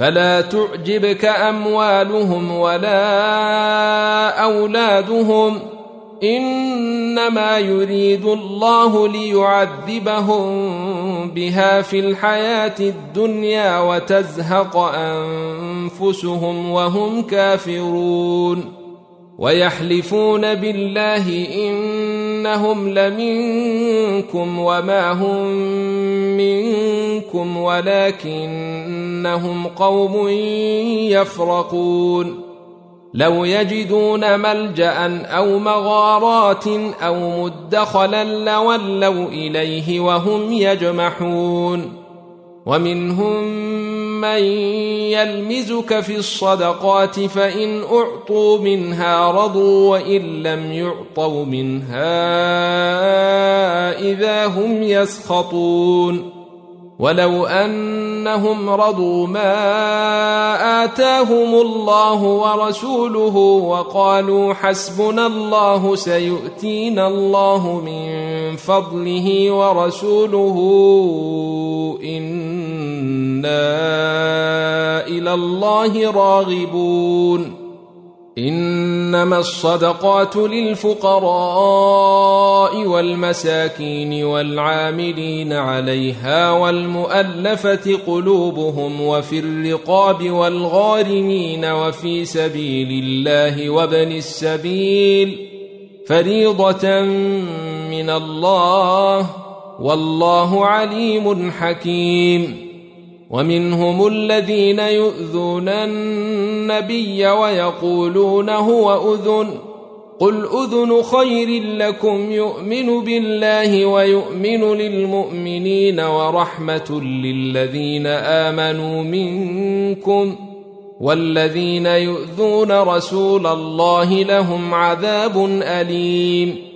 فلا تعجبك أموالهم ولا أولادهم، إنما يريد الله ليعذبهم بها في الحياة الدنيا وتزهق أنفسهم وهم كافرون. ويحلفون بالله إنهم لمنكم وما هم منكم ولكنهم قوم يفرقون. لو يجدون ملجأ أو مغارات أو مدخلا لولوا إليه وهم يجمحون. ومنهم من يلمزك في الصدقات فإن أعطوا منها رضوا وإن لم يعطوا منها إذا هم يسخطون. ولو أنهم رضوا ما آتاهم الله ورسوله وقالوا حسبنا الله سيؤتينا الله من فضله ورسوله إنا إلى الله راغبون. إنما الصدقات للفقراء والمساكين والعاملين عليها والمؤلفة قلوبهم وفي الرقاب والغارمين وفي سبيل الله وابن السبيل فريضة من الله والله عليم حكيم. ومنهم الذين يؤذون النبي ويقولون هو أذن، قل أذن خير لكم يؤمن بالله ويؤمن للمؤمنين ورحمة للذين آمنوا منكم، والذين يؤذون رسول الله لهم عذاب أليم.